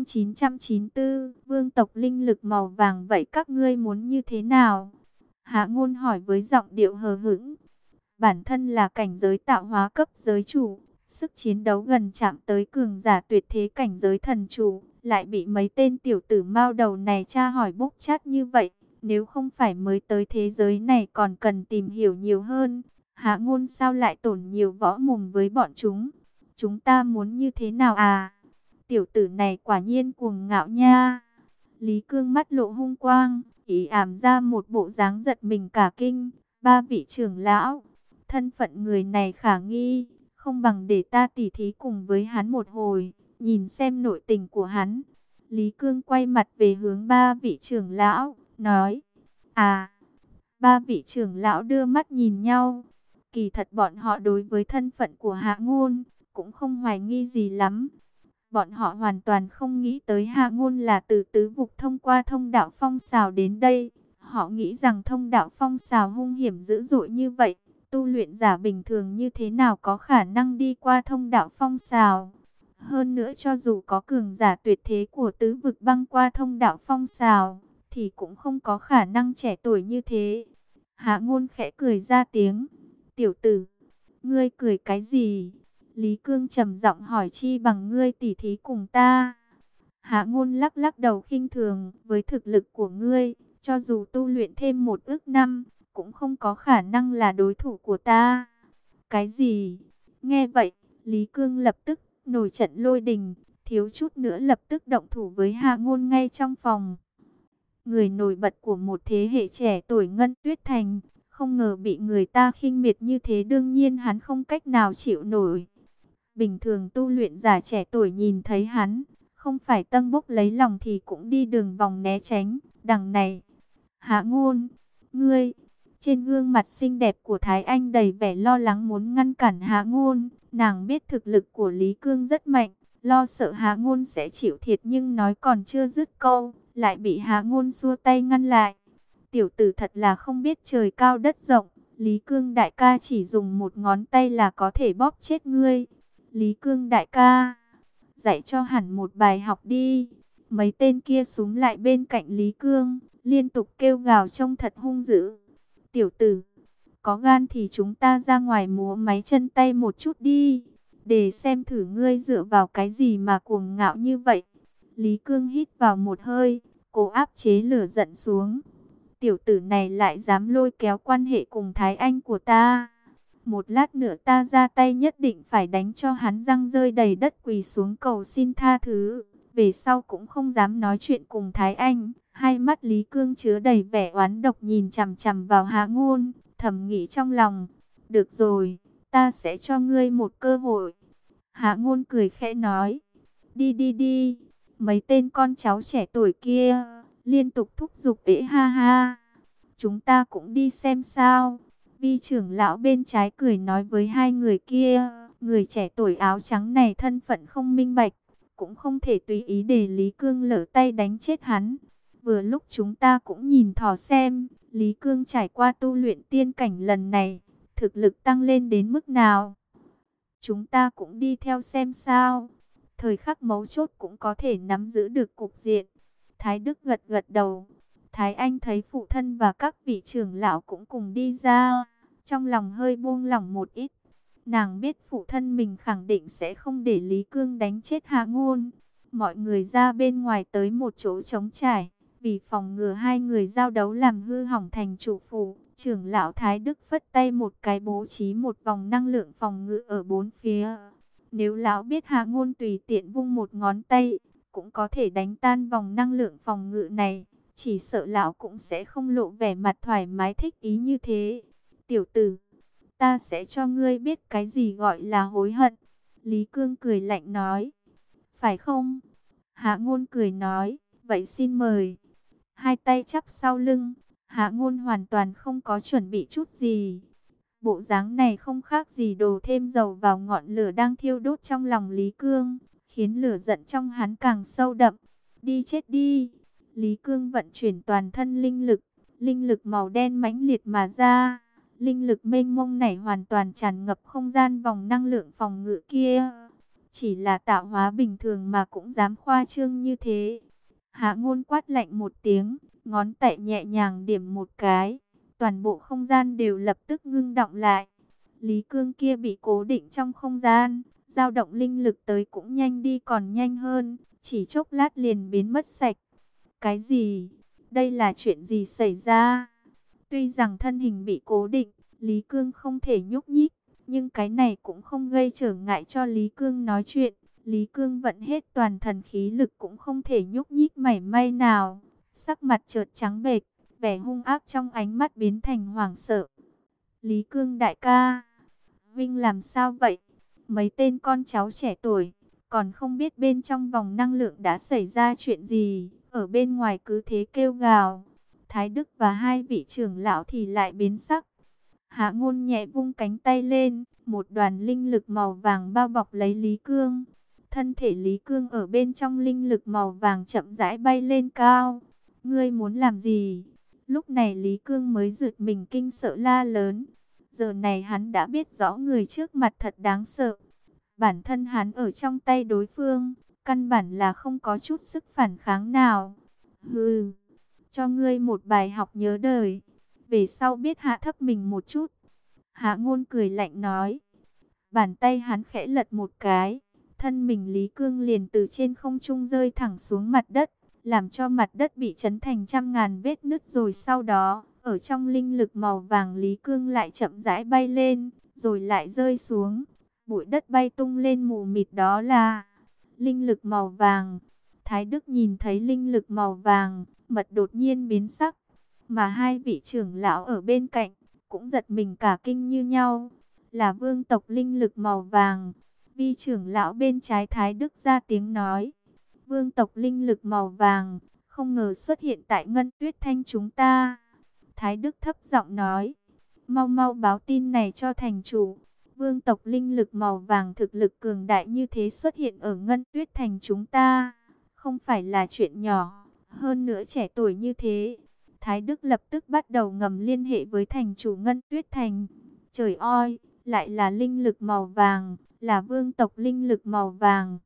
994, Vương tộc linh lực màu vàng, vậy các ngươi muốn như thế nào? Hạ Ngôn hỏi với giọng điệu hờ hững. Bản thân là cảnh giới tạo hóa cấp giới chủ, sức chiến đấu gần chạm tới cường giả tuyệt thế cảnh giới thần chủ, lại bị mấy tên tiểu tử mao đầu này tra hỏi bốc chát như vậy. Nếu không phải mới tới thế giới này còn cần tìm hiểu nhiều hơn, Hạ Ngôn sao lại tổn nhiều võ mồm với bọn chúng? Chúng ta muốn như thế nào à? Tiểu tử này quả nhiên cuồng ngạo nha. Lý Cương mắt lộ hung quang, ý ảm ra một bộ dáng giật mình cả kinh. Ba vị trưởng lão, thân phận người này khả nghi, không bằng để ta tỉ thí cùng với hắn một hồi, nhìn xem nội tình của hắn. Lý Cương quay mặt về hướng ba vị trưởng lão, nói. À, ba vị trưởng lão đưa mắt nhìn nhau. Kỳ thật bọn họ đối với thân phận của Hạ Ngôn cũng không hoài nghi gì lắm. Bọn họ hoàn toàn không nghĩ tới Hạ Ngôn là từ tứ vực thông qua thông đạo phong xào đến đây. Họ nghĩ rằng thông đạo phong xào hung hiểm dữ dội như vậy, tu luyện giả bình thường như thế nào có khả năng đi qua thông đạo phong xào. Hơn nữa cho dù có cường giả tuyệt thế của tứ vực băng qua thông đạo phong xào, thì cũng không có khả năng trẻ tuổi như thế. Hạ Ngôn khẽ cười ra tiếng. Tiểu tử, ngươi cười cái gì? Lý Cương trầm giọng hỏi, chi bằng ngươi tỉ thí cùng ta. Hạ Ngôn lắc lắc đầu khinh thường, với thực lực của ngươi, cho dù tu luyện thêm 1 ức năm, cũng không có khả năng là đối thủ của ta. Cái gì? Nghe vậy, Lý Cương lập tức nổi trận lôi đình, thiếu chút nữa lập tức động thủ với Hạ Ngôn ngay trong phòng. Người nổi bật của một thế hệ trẻ tuổi Ngân Tuyết Thành, không ngờ bị người ta khinh miệt như thế, đương nhiên hắn không cách nào chịu nổi. Bình thường tu luyện giả trẻ tuổi nhìn thấy hắn, không phải tâng bốc lấy lòng thì cũng đi đường vòng né tránh. Đằng này, Hạ Ngôn, ngươi, trên gương mặt xinh đẹp của Thái Anh đầy vẻ lo lắng muốn ngăn cản Hạ Ngôn. Nàng biết thực lực của Lý Cương rất mạnh, lo sợ Hạ Ngôn sẽ chịu thiệt, nhưng nói còn chưa dứt câu, lại bị Hạ Ngôn xua tay ngăn lại. Tiểu tử thật là không biết trời cao đất rộng, Lý Cương đại ca chỉ dùng một ngón tay là có thể bóp chết ngươi. Lý Cương đại ca, dạy cho hẳn một bài học đi. Mấy tên kia súng lại bên cạnh Lý Cương, liên tục kêu gào trông thật hung dữ. Tiểu tử, có gan thì chúng ta ra ngoài múa máy chân tay một chút đi, để xem thử ngươi dựa vào cái gì mà cuồng ngạo như vậy. Lý Cương hít vào một hơi, cố áp chế lửa giận xuống. Tiểu tử này lại dám lôi kéo quan hệ cùng Thái Anh của ta. Một lát nữa ta ra tay nhất định phải đánh cho hắn răng rơi đầy đất, quỳ xuống cầu xin tha thứ. Về sau cũng không dám nói chuyện cùng Thái Anh. Hai mắt Lý Cương chứa đầy vẻ oán độc nhìn chằm chằm vào Hạ Ngôn, thầm nghĩ trong lòng. Được rồi, ta sẽ cho ngươi một cơ hội. Hạ Ngôn cười khẽ nói. Đi đi đi. Mấy tên con cháu trẻ tuổi kia liên tục thúc giục, ế ha ha. Chúng ta cũng đi xem sao. Vi trưởng lão bên trái cười nói với hai người kia. Người trẻ tuổi áo trắng này thân phận không minh bạch, cũng không thể tùy ý để Lý Cương lỡ tay đánh chết hắn. Vừa lúc chúng ta cũng nhìn thò xem, Lý Cương trải qua tu luyện tiên cảnh lần này, thực lực tăng lên đến mức nào. Chúng ta cũng đi theo xem sao. Thời khắc mấu chốt cũng có thể nắm giữ được cục diện. Thái Đức gật gật đầu. Thái Anh thấy phụ thân và các vị trưởng lão cũng cùng đi ra, trong lòng hơi buông lỏng một ít. Nàng biết phụ thân mình khẳng định sẽ không để Lý Cương đánh chết Hạ Ngôn. Mọi người ra bên ngoài tới một chỗ trống trải, vì phòng ngừa hai người giao đấu làm hư hỏng thành chủ phủ. Trưởng lão Thái Đức phất tay một cái, bố trí một vòng năng lượng phòng ngự ở bốn phía. Nếu lão biết Hạ Ngôn tùy tiện vung một ngón tay, cũng có thể đánh tan vòng năng lượng phòng ngự này, chỉ sợ lão cũng sẽ không lộ vẻ mặt thoải mái thích ý như thế. Tiểu tử, ta sẽ cho ngươi biết cái gì gọi là hối hận. Lý Cương cười lạnh nói. phải không? Hạ Ngôn cười nói, vậy xin mời. Hai tay chắp sau lưng, Hạ Ngôn hoàn toàn không có chuẩn bị chút gì. Bộ dáng này không khác gì đổ thêm dầu vào ngọn lửa đang thiêu đốt trong lòng Lý Cương, khiến lửa giận trong hắn càng sâu đậm. Đi chết đi! Lý Cương vận chuyển toàn thân linh lực màu đen mãnh liệt mà ra. Linh lực mênh mông này hoàn toàn tràn ngập không gian vòng năng lượng phòng ngự kia. Chỉ là tạo hóa bình thường mà cũng dám khoa trương như thế. Hạ Ngôn quát lạnh một tiếng, ngón tay nhẹ nhàng điểm một cái. Toàn bộ không gian đều lập tức ngưng đọng lại. Lý Cương kia bị cố định trong không gian, dao động linh lực tới cũng nhanh đi còn nhanh hơn, chỉ chốc lát liền biến mất sạch. Cái gì? Đây là chuyện gì xảy ra? Tuy rằng thân hình bị cố định, Lý Cương không thể nhúc nhích, nhưng cái này cũng không gây trở ngại cho Lý Cương nói chuyện. Lý Cương vận hết toàn thần khí lực cũng không thể nhúc nhích mảy may nào. Sắc mặt chợt trắng bệch, vẻ hung ác trong ánh mắt biến thành hoảng sợ. Lý Cương đại ca, Vinh làm sao vậy? Mấy tên con cháu trẻ tuổi, còn không biết bên trong vòng năng lượng đã xảy ra chuyện gì, ở bên ngoài cứ thế kêu gào. Thái Đức và hai vị trưởng lão thì lại biến sắc. Hạ Ngôn nhẹ vung cánh tay lên, một đoàn linh lực màu vàng bao bọc lấy Lý Cương. Thân thể Lý Cương ở bên trong linh lực màu vàng chậm rãi bay lên cao. Ngươi muốn làm gì? Lúc này Lý Cương mới giật mình kinh sợ la lớn. Giờ này hắn đã biết rõ người trước mặt thật đáng sợ. Bản thân hắn ở trong tay đối phương, căn bản là không có chút sức phản kháng nào. Hừ, cho ngươi một bài học nhớ đời. Về sau biết hạ thấp mình một chút. Hạ Ngôn cười lạnh nói. Bàn tay hắn khẽ lật một cái. Thân mình Lý Cương liền từ trên không trung rơi thẳng xuống mặt đất, làm cho mặt đất bị chấn thành trăm ngàn vết nứt, rồi sau đó, ở trong linh lực màu vàng Lý Cương lại chậm rãi bay lên, rồi lại rơi xuống. Bụi đất bay tung lên mù mịt, đó là linh lực màu vàng. Thái Đức nhìn thấy linh lực màu vàng, mặt đột nhiên biến sắc, mà hai vị trưởng lão ở bên cạnh cũng giật mình cả kinh như nhau. Là vương tộc linh lực màu vàng. Vi trưởng lão bên trái Thái Đức ra tiếng nói. Vương tộc linh lực màu vàng, không ngờ xuất hiện tại Ngân Tuyết Thanh chúng ta. Thái Đức thấp giọng nói. Mau mau báo tin này cho thành chủ. Vương tộc linh lực màu vàng thực lực cường đại như thế xuất hiện ở Ngân Tuyết Thành chúng ta. Không phải là chuyện nhỏ, hơn nữa trẻ tuổi như thế. Thái Đức lập tức bắt đầu ngầm liên hệ với thành chủ Ngân Tuyết Thành. Trời ơi, lại là linh lực màu vàng, là vương tộc linh lực màu vàng.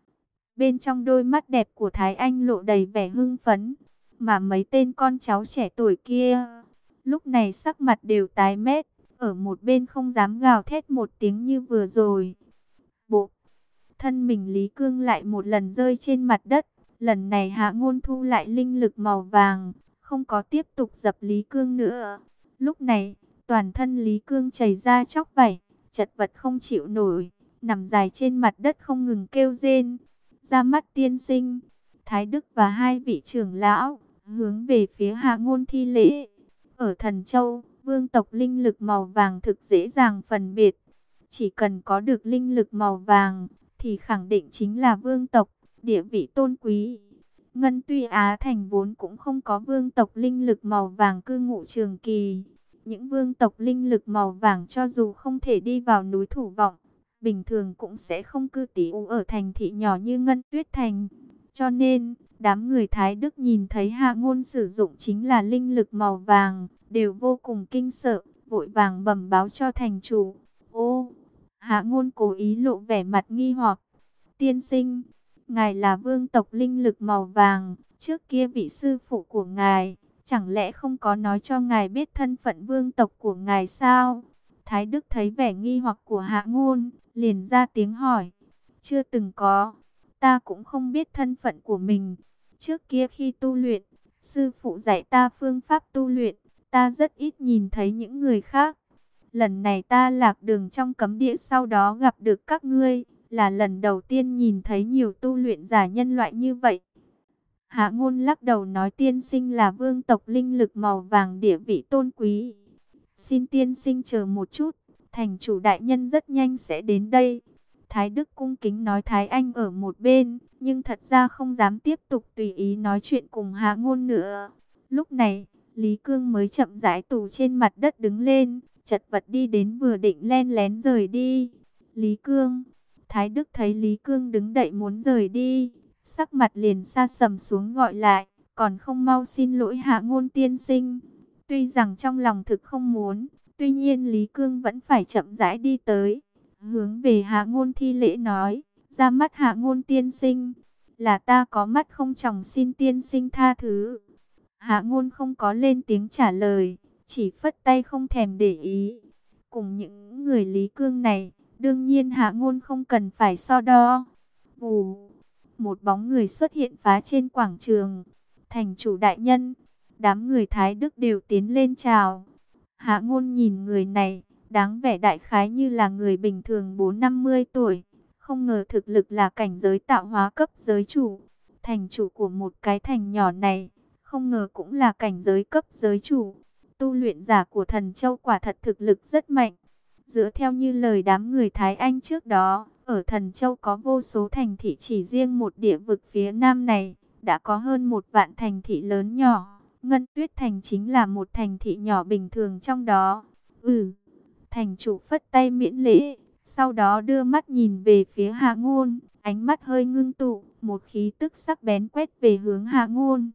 Bên trong đôi mắt đẹp của Thái Anh lộ đầy vẻ hưng phấn, mà mấy tên con cháu trẻ tuổi kia, lúc này sắc mặt đều tái mét, ở một bên không dám gào thét một tiếng như vừa rồi. Bộ, thân mình Lý Cương lại một lần rơi trên mặt đất, lần này Hạ Ngôn thu lại linh lực màu vàng, không có tiếp tục dập Lý Cương nữa. Lúc này, toàn thân Lý Cương chảy ra chóc vảy, chật vật không chịu nổi, nằm dài trên mặt đất không ngừng kêu rên. Ra mắt tiên sinh, Thái Đức và hai vị trưởng lão hướng về phía Hạ Ngôn thi lễ. Ở Thần Châu, vương tộc linh lực màu vàng thực dễ dàng phân biệt. Chỉ cần có được linh lực màu vàng thì khẳng định chính là vương tộc, địa vị tôn quý. Ngân Tuy Á Thành vốn cũng không có vương tộc linh lực màu vàng cư ngụ trường kỳ. Những vương tộc linh lực màu vàng cho dù không thể đi vào núi Thủ Vọng, bình thường cũng sẽ không cư tỉ ú ở thành thị nhỏ như Ngân Tuyết Thành. Cho nên, đám người Thái Đức nhìn thấy Hạ Ngôn sử dụng chính là linh lực màu vàng, đều vô cùng kinh sợ, vội vàng bẩm báo cho thành chủ. Ô, Hạ Ngôn cố ý lộ vẻ mặt nghi hoặc. Tiên sinh, ngài là vương tộc linh lực màu vàng, trước kia vị sư phụ của ngài, chẳng lẽ không có nói cho ngài biết thân phận vương tộc của ngài sao? Thái Đức thấy vẻ nghi hoặc của Hạ Ngôn, liền ra tiếng hỏi. Chưa từng có, ta cũng không biết thân phận của mình. Trước kia khi tu luyện, sư phụ dạy ta phương pháp tu luyện, ta rất ít nhìn thấy những người khác. Lần này ta lạc đường trong cấm địa, sau đó gặp được các ngươi, là lần đầu tiên nhìn thấy nhiều tu luyện giả nhân loại như vậy. Hạ Ngôn lắc đầu nói, tiên sinh là vương tộc linh lực màu vàng, địa vị tôn quý. Xin tiên sinh chờ một chút, thành chủ đại nhân rất nhanh sẽ đến đây. Thái Đức cung kính nói Thái Anh ở một bên, nhưng thật ra không dám tiếp tục tùy ý nói chuyện cùng Hạ Ngôn nữa. Lúc này, Lý Cương mới chậm rãi từ trên mặt đất đứng lên, chật vật đi đến vừa định len lén rời đi. Lý Cương, Thái Đức thấy Lý Cương đứng đậy muốn rời đi, sắc mặt liền sa sầm xuống gọi lại, còn không mau xin lỗi Hạ Ngôn tiên sinh. Tuy rằng trong lòng thực không muốn, tuy nhiên Lý Cương vẫn phải chậm rãi đi tới, hướng về Hạ Ngôn thi lễ nói, ra mắt Hạ Ngôn tiên sinh, là ta có mắt không tròng, xin tiên sinh tha thứ. Hạ Ngôn không có lên tiếng trả lời, chỉ phất tay không thèm để ý. Cùng những người Lý Cương này, đương nhiên Hạ Ngôn không cần phải so đo. Vù, một bóng người xuất hiện phá trên quảng trường. Thành chủ đại nhân, đám người Thái Đức đều tiến lên chào. Hạ Ngôn nhìn người này, đáng vẻ đại khái như là người bình thường 4-50 tuổi. Không ngờ thực lực là cảnh giới tạo hóa cấp giới chủ. Thành chủ của một cái thành nhỏ này, không ngờ cũng là cảnh giới cấp giới chủ. Tu luyện giả của Thần Châu quả thật thực lực rất mạnh. Dựa theo như lời đám người Thái Anh trước đó, ở Thần Châu có vô số thành thị, chỉ riêng một địa vực phía nam này, đã có hơn 1 vạn thành thị lớn nhỏ. Ngân Tuyết Thành chính là một thành thị nhỏ bình thường trong đó. Thành chủ phất tay miễn lễ, sau đó đưa mắt nhìn về phía Hạ Ngôn, ánh mắt hơi ngưng tụ, một khí tức sắc bén quét về hướng Hạ Ngôn.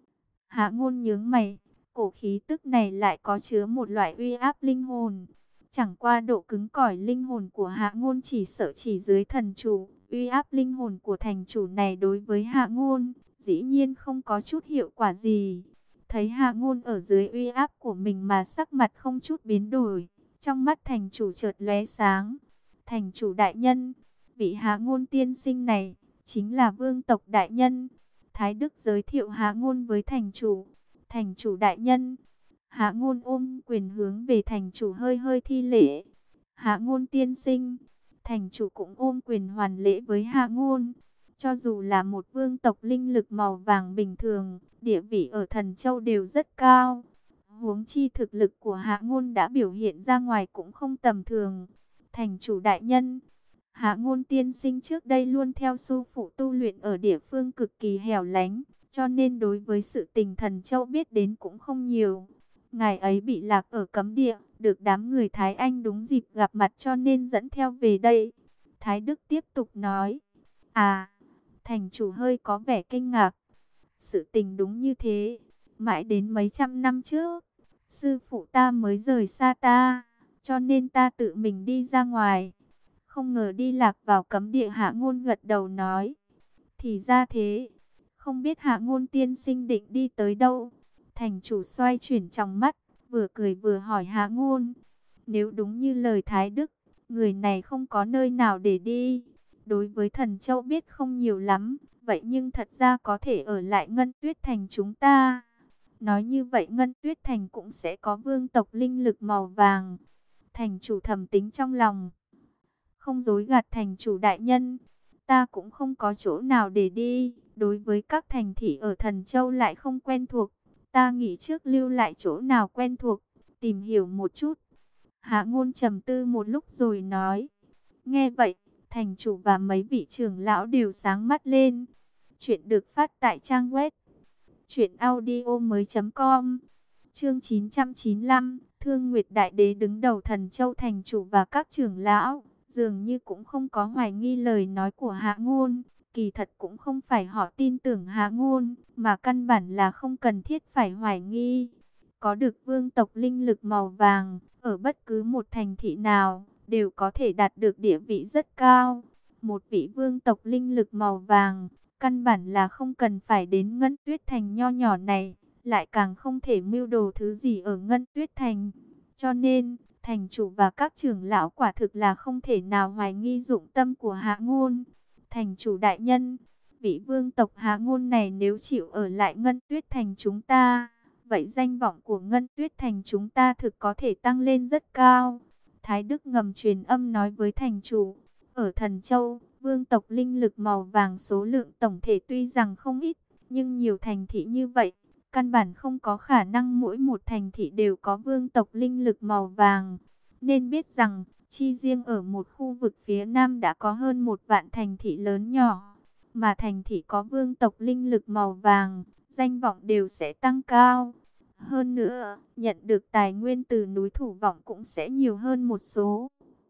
Hạ Ngôn nhướng mày, cổ khí tức này lại có chứa một loại uy áp linh hồn. Chẳng qua độ cứng cỏi linh hồn của Hạ Ngôn chỉ sợ chỉ dưới thần chủ, uy áp linh hồn của thành chủ này đối với Hạ Ngôn, dĩ nhiên không có chút hiệu quả gì. Thấy Hạ Ngôn ở dưới uy áp của mình mà sắc mặt không chút biến đổi, trong mắt thành chủ chợt lóe sáng. Thành chủ đại nhân, vị Hạ Ngôn tiên sinh này, chính là vương tộc đại nhân. Thái Đức giới thiệu Hạ Ngôn với thành chủ. Thành chủ đại nhân. Hạ Ngôn ôm quyền hướng về thành chủ hơi hơi thi lễ. Hạ Ngôn tiên sinh. Thành chủ cũng ôm quyền hoàn lễ với Hạ Ngôn. Cho dù là một vương tộc linh lực màu vàng bình thường, địa vị ở Thần Châu đều rất cao. Huống chi thực lực của Hạ Ngôn đã biểu hiện ra ngoài cũng không tầm thường. Thành chủ đại nhân, Hạ Ngôn tiên sinh trước đây luôn theo sư phụ tu luyện ở địa phương cực kỳ hẻo lánh, cho nên đối với sự tình Thần Châu biết đến cũng không nhiều. Ngài ấy bị lạc ở cấm địa, được đám người Thái Anh đúng dịp gặp mặt cho nên dẫn theo về đây. Thái Đức tiếp tục nói, thành chủ hơi có vẻ kinh ngạc. Sự tình đúng như thế, mãi đến mấy trăm năm trước, sư phụ ta mới rời xa ta, cho nên ta tự mình đi ra ngoài. Không ngờ đi lạc vào cấm địa. Hạ Ngôn gật đầu nói, thì ra thế, không biết Hạ Ngôn tiên sinh định đi tới đâu. Thành chủ xoay chuyển trong mắt, vừa cười vừa hỏi Hạ Ngôn, nếu đúng như lời Thái Đức, người này không có nơi nào để đi. Đối với Thần Châu biết không nhiều lắm, vậy nhưng thật ra có thể ở lại Ngân Tuyết Thành chúng ta. Nói như vậy Ngân Tuyết Thành cũng sẽ có vương tộc linh lực màu vàng. Thành chủ thầm tính trong lòng, không dối gạt thành chủ đại nhân, ta cũng không có chỗ nào để đi. Đối với các thành thị ở Thần Châu lại không quen thuộc, ta nghĩ trước lưu lại chỗ nào quen thuộc, tìm hiểu một chút. Hạ Ngôn trầm tư một lúc rồi nói. Nghe vậy, thành chủ và mấy vị trưởng lão đều sáng mắt lên. Chuyện được phát tại trang web truyệnaudiomoi.com. Chương 995, Thương Nguyệt Đại Đế đứng đầu Thần Châu, thành chủ và các trưởng lão dường như cũng không có hoài nghi lời nói của Hạ Ngôn. Kỳ thật cũng không phải họ tin tưởng Hạ Ngôn, mà căn bản là không cần thiết phải hoài nghi. Có được vương tộc linh lực màu vàng, ở bất cứ một thành thị nào, đều có thể đạt được địa vị rất cao. Một vị vương tộc linh lực màu vàng, căn bản là không cần phải đến Ngân Tuyết Thành nho nhỏ này, lại càng không thể mưu đồ thứ gì ở Ngân Tuyết Thành. Cho nên, thành chủ và các trưởng lão quả thực là không thể nào hoài nghi dụng tâm của Hạ Ngôn. Thành chủ đại nhân, vị vương tộc Hạ Ngôn này nếu chịu ở lại Ngân Tuyết Thành chúng ta, vậy danh vọng của Ngân Tuyết Thành chúng ta thực có thể tăng lên rất cao. Thái Đức ngầm truyền âm nói với thành chủ, ở Thần Châu, vương tộc linh lực màu vàng số lượng tổng thể tuy rằng không ít, nhưng nhiều thành thị như vậy, căn bản không có khả năng mỗi một thành thị đều có vương tộc linh lực màu vàng. Nên biết rằng, Chi riêng ở một khu vực phía Nam đã có hơn 1 vạn thành thị lớn nhỏ. Mà thành thị có vương tộc linh lực màu vàng, danh vọng đều sẽ tăng cao. Hơn nữa, nhận được tài nguyên từ núi Thủ Vọng cũng sẽ nhiều hơn một số.